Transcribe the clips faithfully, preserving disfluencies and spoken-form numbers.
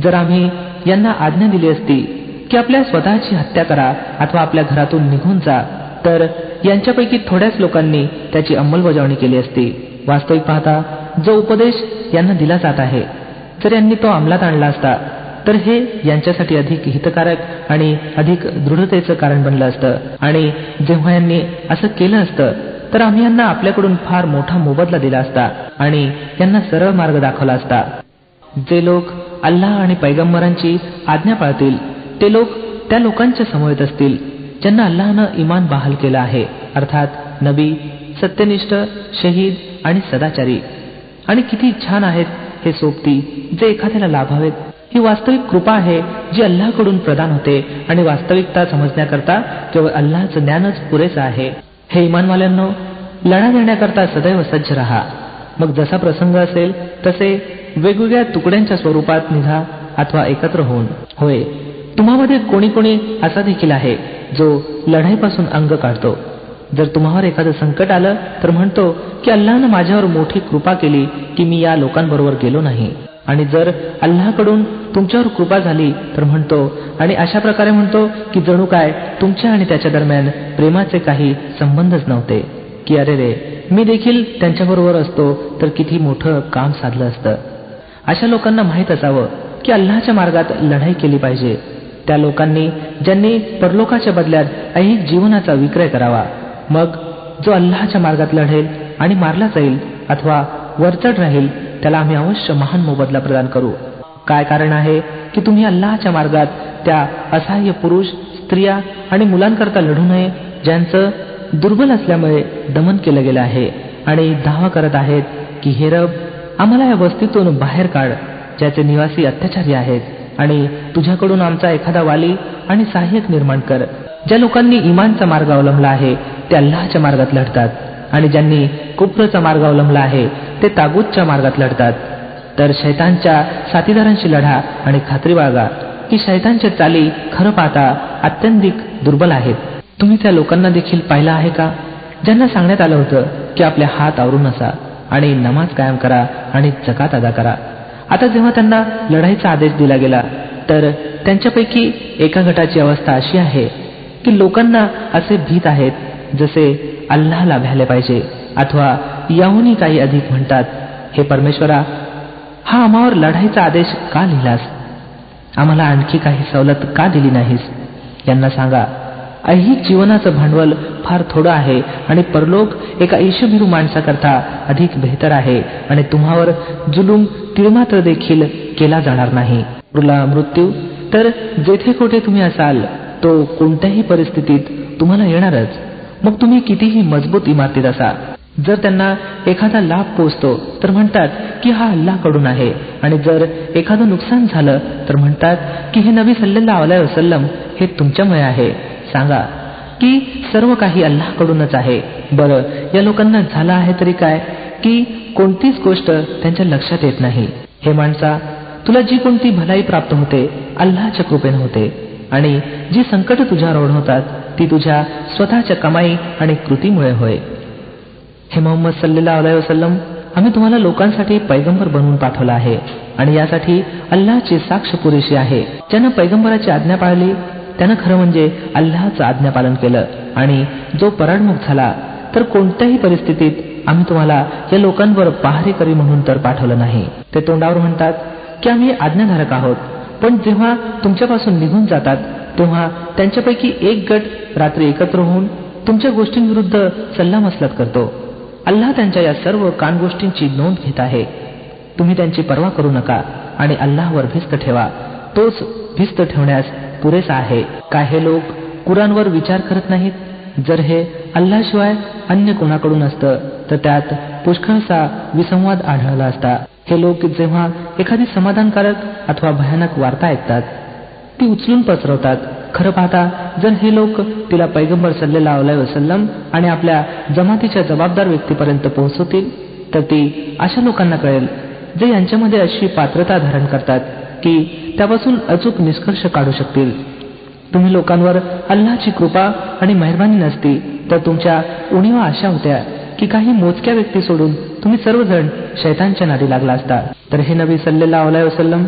जर आम्ही यांना आज्ञा दिली असती की आपल्या स्वतःची हत्या करा अथवा आपल्या घरातून निघून जा, तर यांच्यापैकी थोड्याच लोकांनी त्याची अंमलबजावणी केली असती. वास्तविक पाहता जो उपदेश यांना दिला जात आहे, जर यांनी तो अंमलात आणला असता तर हे यांच्यासाठी अधिक हितकारक आणि अधिक दृढतेचं कारण बनलं असतं. आणि जेव्हा यांनी असं केलं असतं तर आम्ही यांना आपल्याकडून फार मोठा मोबदला दिला असता आणि यांना सरळ मार्ग दाखवला असता. जे लोक अल्लाह आणि पैगंबरांची आज्ञा पाळतील ते लोक त्या लोकांच्या समवेत असतील ज्यांना अल्लाहनं इमान बहाल केलं आहे, अर्थात नबी, सत्यनिष्ठ, शहीद आणि सदाचारी. आणि किती छान आहेत हे सोबती जे एखाद्याला लाभावेत. ही वास्तविक कृपा आहे जी अल्लाहकडून प्रदान होते आणि वास्तविकता समजण्याकरता केवळ अल्लाहचं ज्ञानच पुरेसं आहे. हे इमानवाल्यांनो, लढा देण्याकरता सदैव सज्ज रहा. मग जसा प्रसंग असेल तसे वेगवेगळ्या तुकड्यांच्या स्वरूपात निघा अथवा एकत्र होऊन. होय, तुम्हामध्ये कोणी कोणी असा देखील आहे जो लढाईपासून अंग काढतो. जर तुम्हावर एखादं संकट आलं तर म्हणतो की अल्लाहनं माझ्यावर मोठी कृपा केली की मी या लोकांबरोबर गेलो नाही. आणि जर अल्लाहकडून तुमच्यावर कृपा झाली तर म्हणतो आणि अशा प्रकारे म्हणतो की जणू काय तुमच्या आणि त्याच्या दरम्यान प्रेमाचे काही संबंधच नव्हते, की अरे रे, मी देखील त्यांच्याबरोबर असतो तर किती मोठं काम साधलं असतं. अशा लोकांना माहीत असावं की अल्लाहच्या मार्गात लढाई केली पाहिजे. त्या लोकांनी ज्यांनी परलोकाच्या बदल्यात ऐहिक जीवनाचा विक्रय करावा. मग जो अल्लाहच्या मार्गात लढेल आणि मारला जाईल अथवा वरचढ राहील त्याला आम्ही अवश्य महान मोबदला प्रदान करू. काय कारण आहे की तुम्ही अल्लाहच्या मार्गात त्या असहाय्य पुरुष, स्त्रिया आणि मुलांकरता लढू नये ज्यांचं दुर्बल असल्यामुळे दमन केलं गेलं आहे आणि दावा करत आहेत की हे रब, आम्हाला या वस्तीतून बाहेर काढ ज्याचे निवासी अत्याचारी आहेत आणि तुझ्याकडून आमचा एखादा वाली आणि सहाय्यक निर्माण कर. ज्या लोकांनी इमानचा मार्ग अवलंबला आहे ते अल्लाहच्या मार्गात लढतात आणि ज्यांनी कुफ्रचा मार्ग अवलंबला आहे ते तागूतच्या मार्गात लढतात. तर शैतानच्या साथीदारांशी लढा आणि खात्री बाळगा की शैतानच्या चाली खरं पाहता अत्यंतिक दुर्बल आहेत. तुम्ही त्या लोकांना देखील पाहिलं आहे का ज्यांना सांगण्यात आलं होतं की आपले हात आवरून असा आणि नमाज कायम करा आणि जकात अदा करा. आता जेव्हा त्यांना लढाईचा आदेश दिला गेला तर त्यांच्यापैकी एका गटाची अवस्था अशी आहे की लोकांना असे भीत आहेत जसे अल्लाहला भ्याले पाहिजे अथवा याहूनही काही अधिक म्हणतात, हे परमेश्वरा, हा आम्हावर लढाईचा आदेश का लिहिलास? आम्हाला आणखी काही सवलत का दिली नाहीस? यांना सांगा, ऐहिक जीवनाचं भांडवल फार थोडं आहे आणि परलोक एका ईशभिरू माणसाकरता अधिक बेहतर आहे आणि तुम्हावर जुलूम तिळमात्र देखील केला जाणार नाही. उरला मृत्यू तर जेथे कोठे तुम्ही असाल तो कोणत्याही परिस्थितीत तुम्हाला येणारच, मग तुम्ही कितीही मजबूत इमारतीत असा. जर त्यांना एखादा लाभ पोचतो तर म्हणतात की हा अल्लाहकडून आहे आणि जर एखादं नुकसान झालं तर म्हणतात की हे नबी सल्लल्लाहु अलैहि वसल्लम हे तुमच्यामुळे आहे. सांगा की सर्व काही अल्लाहकडूनच आहे. बरं, या लोकांना झालं आहे तरी काय की कोणतीच गोष्ट त्यांच्या लक्षात येत नाही. हे माणसा, तुला जी कोणती भलाई प्राप्त होते अल्लाहच्या कृपेने होते आणि जी संकट तुझ्यावर ओढवतात ती तुझ्या स्वतःच्या कमाई आणि कृतीमुळे होय. हे मोहम्मद सल्लल्लाहु अलैहि वसल्लम, आम्ही तुम्हाला लोकांसाठी पैगंबर बनवून पाठवला आहे आणि यासाठी अल्लाहची साक्ष पुरेशी आहे. ज्यानं पैगंबराची आज्ञा पाळली त्यानं खरं म्हणजे अल्लाहचं आज्ञापालन केलं आणि जो पराडमुख झाला तर कोणत्याही परिस्थितीत आम्ही तुम्हाला या लोकांवर पहारेकरी म्हणून तर पाठवलं नाही. ते तोंडावर म्हणतात की आम्ही आज्ञाधारक आहोत, पण जेव्हा तुमच्यापासून निघून जातात तेव्हा त्यांच्यापैकी एक गट रात्री एकत्र होऊन तुमच्या गोष्टींविरुद्ध सल्लामसलत करतो. अल्लाह त्यांच्या या सर्व कानगोष्टींची नोंद घेत आहे. तुम्ही त्यांची पर्वा करू नका आणि अल्लाहवर भिस्त ठेवा, तोच भिस्त ठेवण्यास पुरेसा आहे. काय हे लोक कुराणवर विचार करत नाहीत? जर हे अल्लाहशिवाय अन्य कोणाकडून असतं तर त्यात पुष्कळसा विसंवाद आढळला असता. हे लोक जेव्हा एखादी समाधानकारक अथवा भयानक वार्ता ऐकतात ती उचलून पसरवतात. खरं पाहता जर हे लोक तिला पैगंबर सल्लल्लाहु अलैहि वसल्लम आणि आपल्या जमातीच्या जबाबदार व्यक्तीपर्यंत पोहोचवतील तर ती अशा लोकांना कळेल जे यांच्यामध्ये अशी पात्रता धारण करतात की त्यापासून अचूक निष्कर्ष काढू शकतील. तुम्ही लोकांवर अल्लाहची कृपा आणि मेहरबानी नसती तर तुमच्या उणीवा अशा होत्या की काही मोजक्या व्यक्ती सोडून तुम्ही सर्वजण शैतानच्या नादी लागला असता. तर हे नबी सल्लल्लाहु अलैहि वसल्लम,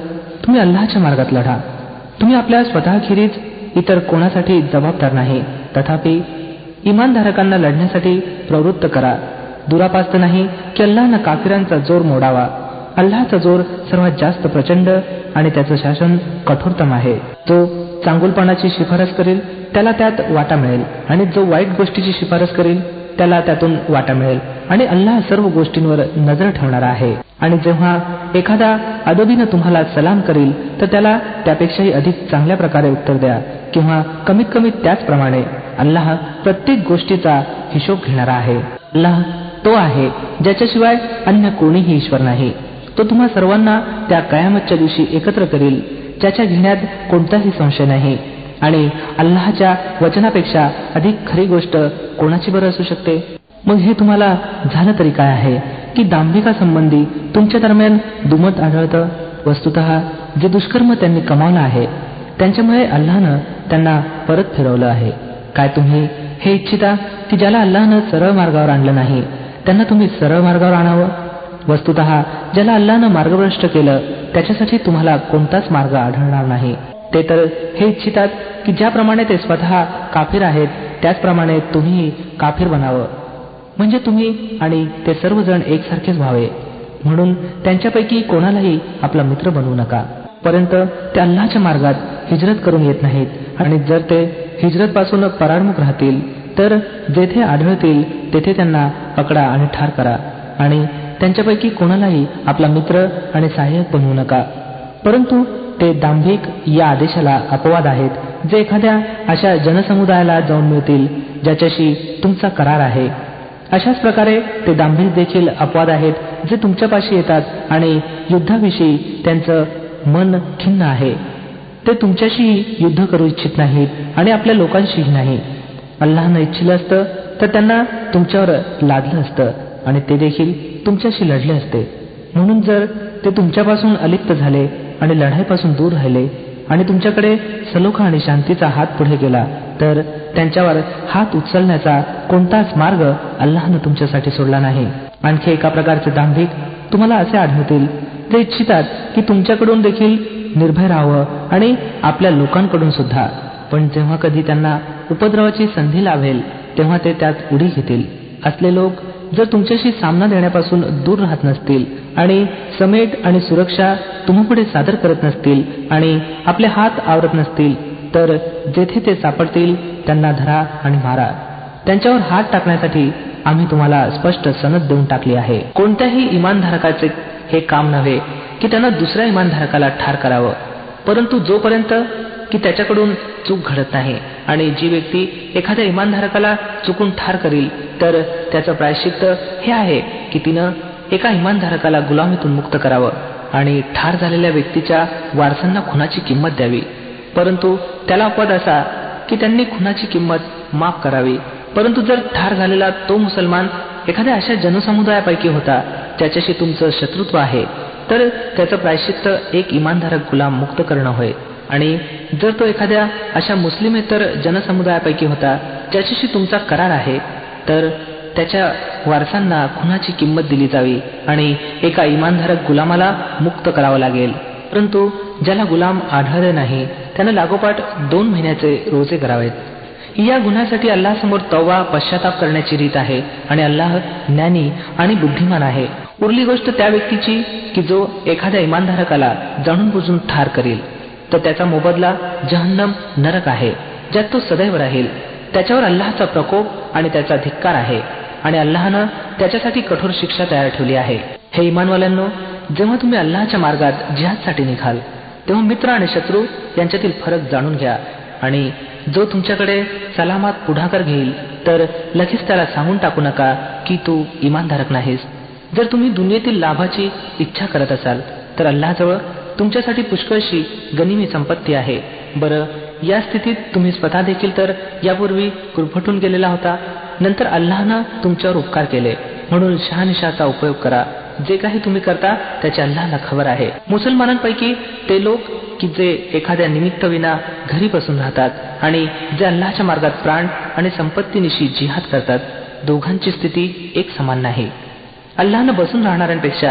तुम्ही अल्लाहच्या मार्गात लढा. तुम्ही आपल्या स्वतःखेरीज इतर कोणासाठी जबाबदार नाही. तथापि इमानधारकांना लढण्यासाठी प्रवृत्त करा. दुरापास्त नाही की अल्लाहनं काफिरांचा जोर मोडावा. अल्लाहचा जोर सर्वात जास्त प्रचंड आणि त्याचं शासन कठोरतम आहे. जो चांगुलपणाची शिफारस करेल त्याला त्यात वाटा मिळेल आणि जो वाईट गोष्टीची शिफारस करेल त्याला त्यातून वाटा मिळेल. आणि अल्लाह सर्व गोष्टींवर नजर ठेवणारा आहे. आणि जेव्हा एखादा अदबीनं तुम्हाला सलाम करेल तर त्याला त्यापेक्षाही अधिक चांगल्या प्रकारे उत्तर द्या किंवा कमीत कमी त्याचप्रमाणे. अल्लाह प्रत्येक गोष्टीचा हिशोब घेणारा आहे. अल्लाह तो आहे ज्याच्याशिवाय अन्य कोणीही ईश्वर नाही. तो तुम्हा सर्वांना त्या कयामतच्या दिवशी एकत्र करेल ज्याच्या घेण्यात कोणताही संशय नाही. आणि अल्लाहच्या वचनापेक्षा अधिक खरी गोष्ट कोणाची बरं असू शकते. मग हे तुम्हाला झालं तरी काय आहे की दांभिकासंबंधी तुमच्या दरम्यान दुमत आढळतं. वस्तुतः जे दुष्कर्म त्यांनी कमावलं आहे त्यांच्यामुळे अल्लाहनं त्यांना परत फिरवलं आहे. काय तुम्ही हे इच्छिता की ज्याला अल्लाहनं सरळ मार्गावर आणलं नाही त्यांना तुम्ही सरळ मार्गावर आणावं. वस्तुतः ज्याला अल्लाहनं मार्गभ्रष्ट केलं त्याच्यासाठी तुम्हाला कोणताच मार्ग आढळणार नाही. ते तर हे इच्छितात की ज्याप्रमाणे ते स्वतः काफिर आहेत त्याचप्रमाणे तुम्ही काफिर बनावं, म्हणजे तुम्ही आणि ते सर्वजण एकसारखेच व्हावे. म्हणून त्यांच्यापैकी कोणालाही आपला मित्र बनवू नका परंत ते अल्लाहच्या मार्गात हिजरत करून येत नाहीत. आणि जर ते हिजरत पासून पराडमुख राहतील तर जेथे आढळतील तेथे त्यांना पकडा आणि ठार करा. आणि त्यांच्यापैकी कोणालाही आपला मित्र आणि सहाय्यक बनवू नका. परंतु ते दांभिक या आदेशाला अपवाद आहेत जे एखाद्या अशा जनसमुदायाला जाऊन मिळतील ज्याच्याशी तुमचा करार आहे. अशाच प्रकारे ते दांभिक देखील अपवाद आहेत जे तुमच्यापाशी येतात आणि युद्धाविषयी त्यांचं मन खिन्न आहे. ते तुमच्याशीही युद्ध करू इच्छित नाहीत आणि आपल्या लोकांशीही नाही. अल्लाहनं इच्छिलं असतं तर त्यांना तुमच्यावर लादलं असतं आणि ते देखील तुमच्याशी लढले असते. म्हणून जर ते तुमच्यापासून अलिप्त झाले आणि लढाईपासून दूर राहिले आणि तुमच्याकडे सलोखा आणि शांतीचा हात पुढे गेला तर त्यांच्यावर हात उचलण्याचा कोणताच मार्ग अल्लाहनं तुमच्यासाठी सोडला नाही. आणखी एका प्रकारचे दांभिक तुम्हाला असे आढळतील जे इच्छितात की तुमच्याकडून देखील निर्भय राहावं आणि आपल्या लोकांकडून सुद्धा, पण जेव्हा कधी त्यांना उपद्रवाची संधी लाभेल तेव्हा ते त्यात उडी घेतील. असले लोक जर तुमच्याशी सामना देण्यापासून दूर राहत नसतील आणि समेट आणि सुरक्षा तुम्हापुढे सादर करत नसतील आणि आपले हात आवरत नसतील तर जेथे ते सापडतील त्यांना धरा आणि मारा. त्यांच्यावर हात टाकण्यासाठी आम्ही तुम्हाला स्पष्ट सनद देऊन टाकली आहे. कोणत्याही इमानधारकाचे हे काम नव्हे की त्यानं दुसऱ्या इमानधारकाला ठार करावं, परंतु जोपर्यंत की त्याच्याकडून चूक घडत नाही. आणि जी व्यक्ती एखाद्या इमानधारकाला चुकून ठार करील तर त्याचं प्रायश्चित्त हे आहे की तिनं एका इमानधारकाला गुलामीतून मुक्त करावं आणि ठार झालेल्या व्यक्तीच्या वारसांना खुनाची किंमत द्यावी. परंतु त्याला अपवाद असा की त्यांनी खुनाची किंमत माफ करावी. परंतु जर ठार झालेला तो मुसलमान एखाद्या अशा जनसमुदायापैकी होता ज्याच्याशी तुमचं शत्रुत्व आहे तर त्याचं प्रायश्चित्त एक इमानधारक गुलाम मुक्त करणं होय. आणि जर तो एखाद्या अशा मुस्लिमेतर जनसमुदायापैकी होता ज्याच्याशी तुमचा करार आहे तर त्याच्या वारसांना खुनाची किंमत दिली जावी आणि एका इमानधारक गुलामाला मुक्त करावं लागेल. परंतु ज्याला गुलाम आढळले नाही त्यानं लागोपाठ दोन महिन्याचे रोजे करावेत. या गुन्ह्यासाठी अल्लाहसमोर तौबा पश्चाताप करण्याची रीत आहे आणि अल्लाह ज्ञानी आणि बुद्धिमान आहे. उरली गोष्ट त्या व्यक्तीची की जो एखाद्या इमानधारकाला जाणून बुजून ठार करील तर त्याचा मोबदला जहन्नम नरक आहे ज्यात तो सदैव राहील. त्याच्यावर अल्लाहचा प्रकोप आणि त्याचा धिक्कार आहे आणि अल्लाहनं त्याच्यासाठी कठोर शिक्षा तयार ठेवली आहे. हे इमानवाल्यांनो, जेव्हा तुम्ही अल्लाहच्या मार्गात जिहादसाठी निघाल तेव्हा मित्र आणि शत्रू यांच्यातील फरक जाणून घ्या. आणि जो तुमच्याकडे सलामात पुढाकार घेईल तर लगेच त्याला सांगून टाकू नका की तू इमानधारक नाहीस. जर तुम्ही दुनियेतील लाभाची इच्छा करत असाल तर अल्लाहजवळ तुमच्यासाठी पुष्कळशी गनिमी संपत्ती आहे. बरं, या स्थितीत तुम्ही स्वतः देखील तर यापूर्वी गुरफटून गेलेला होता. नंतर अल्लाहनं तुमच्यावर उपकार केले म्हणून शहानिशाचा उपयोग करा. जे काही तुम्ही करता त्याची अल्लाहला खबर आहे. मुसलमानांपैकी ते लोक की जे एखाद्या निमित्तविना घरी बसून राहतात आणि जे अल्लाहच्या मार्गात प्राण आणि संपत्तीनिशी जिहाद करतात, दोघांची स्थिती एक समान नाही. अल्लाहनं बसून राहणाऱ्यांपेक्षा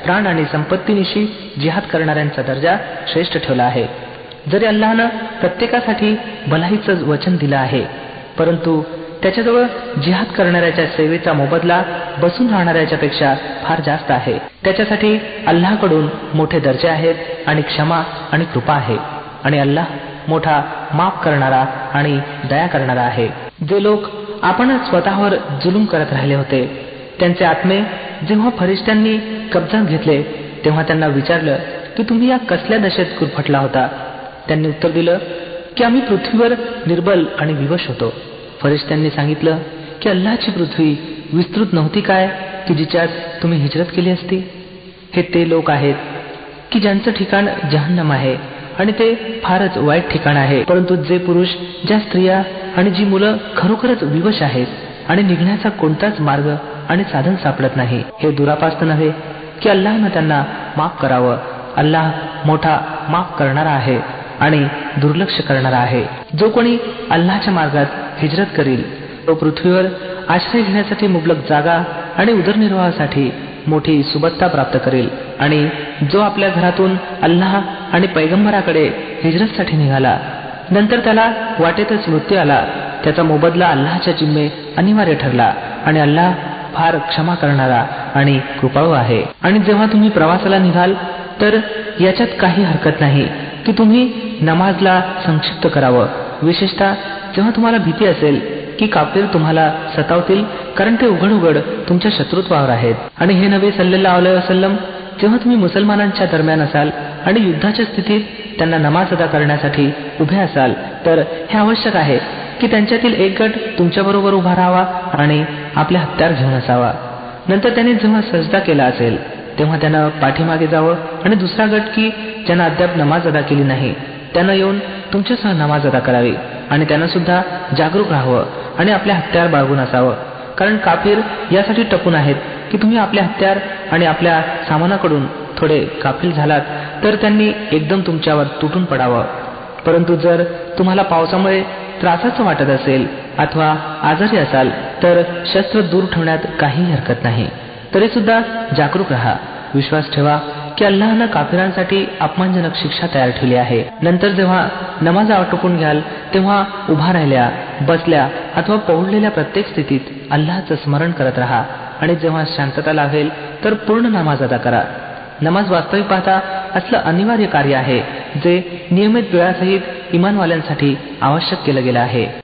प्राण आणि संपत्तीनिशी जिहाद करणाऱ्यांचा दर्जा श्रेष्ठ ठेवला आहे. जरी अल्लाहनं प्रत्येकासाठी भलाईचं वचन दिलं आहे, परंतु त्याच्याजवळ जिहाद करणाऱ्याच्या सेवेचा मोबदला बसून राहणाऱ्याच्या पेक्षा फार जास्त आहे. त्याच्यासाठी अल्लाहकडून मोठे दर्जे आहेत आणि क्षमा आणि कृपा आहे. आणि अल्लाह मोठा माफ करणारा आणि दया करणारा आहे. जे लोक आपण स्वतःवर जुलूम करत राहिले होते, त्यांचे आत्मे जेव्हा फरिश्त्यांनी कब्जात घेतले तेव्हा त्यांना विचारलं की तुम्ही या कसल्या दशेत गुरफटला होता. त्यांनी उत्तर दिलं की आम्ही पृथ्वीवर निर्बल आणि विवश होतो. फरिश्त्यांनी सांगितलं की अल्लाहची पृथ्वी विस्तृत नव्हती काय की जिच्यात तुम्ही हिजरत केली असती. हे ते लोक आहेत की ज्यांचं ठिकाण जहन्नम आहे आणि ते फारच वाईट ठिकाण आहे. परंतु जे पुरुष, ज्या स्त्रिया आणि जी मुलं खरोखरच विवश आहेत आणि निघण्याचा कोणताच मार्ग आणि साधन सापडत नाही, हे दुरापास्त नव्हे की अल्लाहनं त्यांना माफ करावं. अल्लाह मोठा माफ करणारा आहे आणि दुर्लक्ष करणारा आहे. जो कोणी अल्लाहच्या मार्गात हिजरत करील तो पृथ्वीवर आश्रय घेण्यासाठी मुबलक जागा आणि उदरनिर्वाहासाठी मोठी सुबत्ता प्राप्त करेल. आणि जो आपल्या घरातून अल्लाह आणि पैगंबराकडे हिजरतसाठी निघाला, नंतर त्याला वाटेतच मृत्यू आला, त्याचा मोबदला अल्लाहच्या जिम्मे अनिवार्य ठरला आणि अल्लाह फार क्षमा करणारा आणि कृपाळू आहे. आणि जेव्हा तुम्ही प्रवासाला निघाल तर याच्यात काही हरकत नाही की तुम्ही नमाजला संक्षिप्त करावं, विशेषतः जेव्हा तुम्हाला भीती असेल की काफिर तुम्हाला सतावतील, कारण ते उघड उघड तुमच्या शत्रुत्वावर आहेत. आणि हे नबी सल्लल्लाहु अलैहि वसल्लम, जेव्हा तुम्ही मुसलमानांच्या दरम्यान असाल आणि युद्धाच्या स्थितीत त्यांना नमाज अदा करण्यासाठी उभे असाल तर हे आवश्यक आहे की त्यांच्यातील एक गट तुमच्याबरोबर उभा राहावा आणि आपले हत्यार घेऊन असावा. नंतर त्यांनी जेव्हा सजदा केला असेल तेव्हा त्यानं पाठीमागे जावं आणि दुसरा गट की ज्यानं अद्याप नमाज अदा केली नाही त्यानं येऊन तुमच्यासह नमाज अदा करावी. आणि त्यानं सुद्धा जागरूक राहावं आणि आपले हत्यार बाळगून असावं, कारण काफिर यासाठी टपून आहेत की तुम्ही आपले हत्यार आणि आपल्या सामानाकडून थोडे गाफील झालात तर त्यांनी एकदम तुमच्यावर तुटून पडावं. परंतु जर तुम्हाला पावसामुळे त्रासाचं वाटत असेल अथवा आजारी असाल तर शस्त्र दूर ठेवण्यात काहीही हरकत नाही. तरी सुद्धा जागरूक राहा. विश्वास ठेवा की अल्लाहनं काफिरांसाठी अपमानजनक शिक्षा तयार ठेवली आहे. नंतर जेव्हा नमाज आटोपून घ्याल तेव्हा उभा राहिल्या, बसल्या अथवा पहुडलेल्या प्रत्येक स्थितीत अल्लाहचं स्मरण करत राहा. आणि जेव्हा शांतता लाभेल तर पूर्ण नमाज अदा करा. नमाज वास्तविक पाहता असलं अनिवार्य कार्य आहे जे नियमित वेळासहित इमानवाल्यांसाठी आवश्यक केलं गेलं आहे.